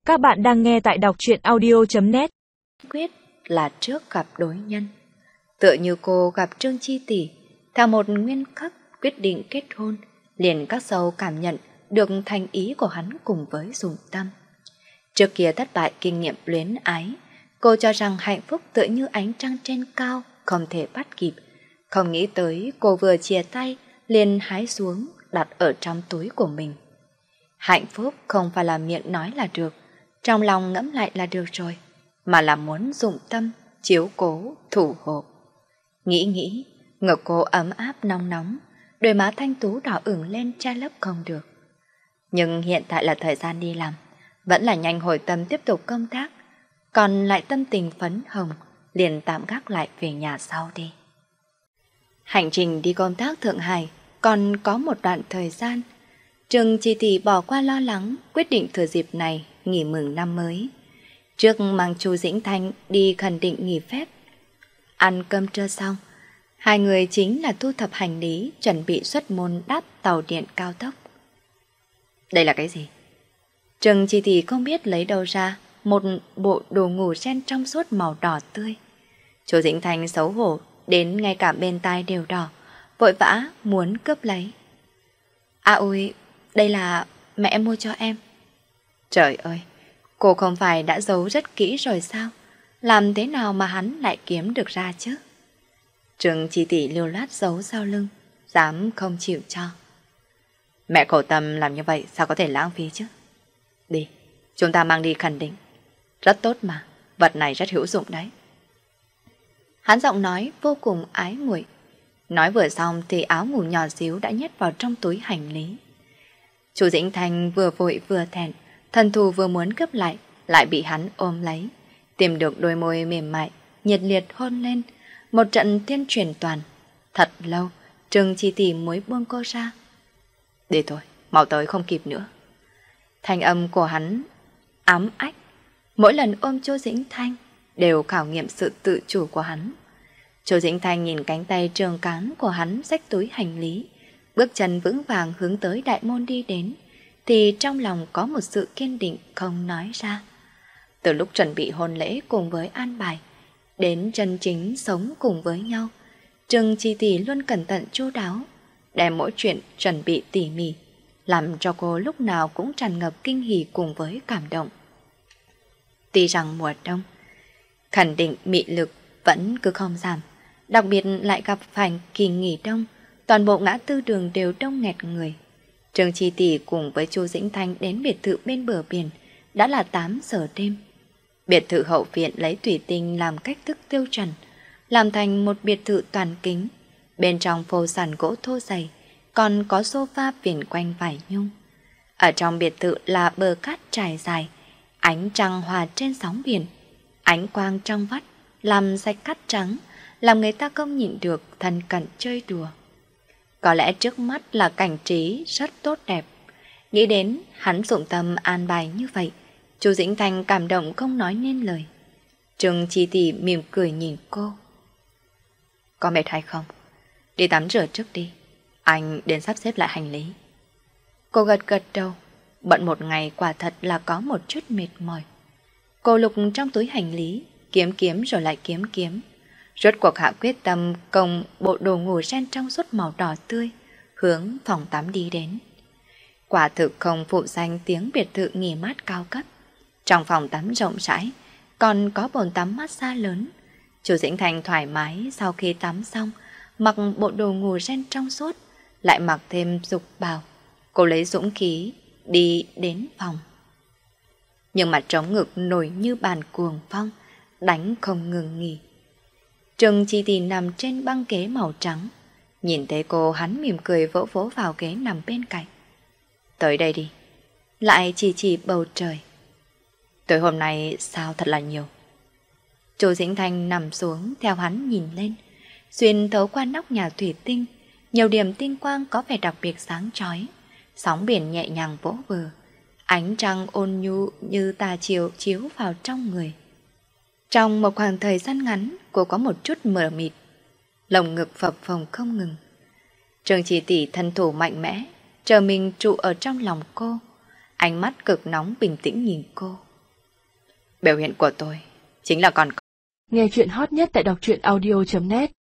Các bạn đang nghe tại đọc truyện audio.net. Quyết là trước gặp đối nhân. Tựa như cô gặp Trương Chi Tỷ, theo một nguyên khắc quyết định kết hôn, liền các sâu cảm nhận được thành ý của hắn cùng với Dụng Tâm. Trước kia thất bại kinh nghiệm luyến ái, cô cho rằng hạnh phúc tựa như ánh trăng trên cao, không thể bắt kịp. Không nghĩ tới cô vừa chia tay, liền hái xuống, đặt ở trong túi của mình. Hạnh phúc không phải là miệng nói là được, trong lòng ngẫm lại là được rồi, mà là muốn Dụng Tâm, chiếu cố, thủ hộ. Nghĩ, ngực cô ấm áp nóng nóng, đôi má thanh tú đỏ ửng lên che lấp không được. Nhưng hiện tại là thời gian đi làm, vẫn là nhanh hồi tâm tiếp tục công tác, còn lại tâm tình phấn hồng, liền tạm gác lại về nhà sau đi. Hành trình đi công tác Thượng Hải còn có một đoạn thời gian. Trương Chi Tỷ bỏ qua lo lắng, quyết định thừa dịp này nghỉ mừng năm mới. Trước mang Chu Dĩnh Thanh đi khẩn định nghỉ phép. Ăn cơm trưa xong, hai người chính là thu thập hành lý, chuẩn bị xuất môn đáp tàu điện cao tốc. Đây là cái gì? Trương Chi Tỷ không biết lấy đâu ra một bộ đồ ngủ ren trong suốt màu đỏ tươi. Chu Dĩnh Thanh xấu hổ đến ngay cả bên tai đều đỏ, vội vã muốn cướp lấy. À ôi, đây là mẹ em mua cho em. Trời ơi, cô không phải đã giấu rất kỹ rồi sao? Làm thế nào mà hắn lại kiếm được ra chứ? Trương Chi Tỷ lưu loát giấu sau lưng, dám không chịu cho. Mẹ khổ tâm làm như vậy sao có thể lãng phí chứ? Đi, chúng ta mang đi khẳng định. Rất tốt mà, vật này rất hữu dụng đấy. Hắn giọng nói vô cùng ái muội. Nói vừa xong thì áo ngủ nhỏ xíu đã nhét vào trong túi hành lý. Chu Dĩnh Thanh vừa vội vừa thẹn, thần thù vừa muốn cướp lại bị hắn ôm lấy, tìm được đôi môi mềm mại, nhiệt liệt hôn lên, một trận tiên truyền toàn. Thật lâu, Trương Chi Tỷ mới buông cô ra. Đi thôi, mau tới không kịp nữa. Thanh âm của hắn ám ách, mỗi lần ôm Chu Dĩnh Thanh đều khảo nghiệm sự tự chủ của hắn. Chu Dĩnh Thanh nhìn cánh tay trường cán của hắn xách túi hành lý, bước chân vững vàng hướng tới đại môn đi đến, thì trong lòng có một sự kiên định không nói ra. Từ lúc chuẩn bị hôn lễ cùng với an bài, đến chân chính sống cùng với nhau, Trương Chi Tỷ luôn cẩn thận chu đáo, đem mỗi chuyện chuẩn bị tỉ mỉ, làm cho cô lúc nào cũng tràn ngập kinh hỉ cùng với cảm động. Tuy rằng mùa đông, khẳng định mị lực vẫn cứ không giảm, đặc biệt lại gặp phải kỳ nghỉ đông, toàn bộ ngã tư đường đều đông nghẹt người. Trương Chi Tỷ cùng với Chu Dĩnh Thanh đến biệt thự bên bờ biển, đã là 8 giờ đêm. Biệt thự hậu viện lấy thủy tinh làm cách thức tiêu chuẩn, làm thành một biệt thự toàn kính. Bên trong phô sàn gỗ thô dày, còn có sofa viền quanh vải nhung. Ở trong biệt thự là bờ cát trải dài, ánh trăng hòa trên sóng biển, ánh quang trong vắt làm sạch cát trắng, làm người ta không nhịn được thân cận chơi đùa. Có lẽ trước mắt là cảnh trí rất tốt đẹp. Nghĩ đến hắn Dụng Tâm an bài như vậy, Chu Dĩnh Thanh cảm động không nói nên lời. Trương Chi Tỷ mỉm cười nhìn cô. Có mệt hay không? Đi tắm rửa trước đi, anh đến sắp xếp lại hành lý. Cô gật gật đầu, bận một ngày quả thật là có một chút mệt mỏi. Cô lục trong túi hành lý, kiếm rồi lại kiếm. Rốt cuộc hạ quyết tâm công bộ đồ ngủ ren trong suốt màu đỏ tươi, hướng phòng tắm đi đến. Quả thực không phụ danh tiếng biệt thự nghỉ mát cao cấp. Trong phòng tắm rộng rãi, còn có bồn tắm massage lớn. Chu Dĩnh Thanh thoải mái sau khi tắm xong, mặc bộ đồ ngủ ren trong suốt, lại mặc thêm dục bào. Cô lấy dũng khí đi đến phòng. Nhưng mà trống ngực nổi như bàn cuồng phong, đánh không ngừng nghỉ. Trương Chi Tỷ nằm trên băng ghế màu trắng. Nhìn thấy cô, hắn mỉm cười vỗ vỗ vào ghế nằm bên cạnh. Tới đây đi. Lại chỉ bầu trời. Tối hôm nay sao thật là nhiều. Chu Dĩnh Thanh nằm xuống theo hắn nhìn lên. Xuyên thấu qua nóc nhà thủy tinh, nhiều điểm tinh quang có vẻ đặc biệt sáng chói. Sóng biển nhẹ nhàng vỗ bờ, ánh trăng ôn nhu như tà chiều chiếu vào trong người. Trong một khoảng thời gian ngắn, cô có một chút mờ mịt, lồng ngực phập phồng không ngừng. Trương Chi Tỷ thân thủ mạnh mẽ, chờ mình trụ ở trong lòng cô, ánh mắt cực nóng bình tĩnh nhìn cô. Biểu hiện của tôi chính là còn. Nghe chuyện hot nhất tại đọc truyện audio.net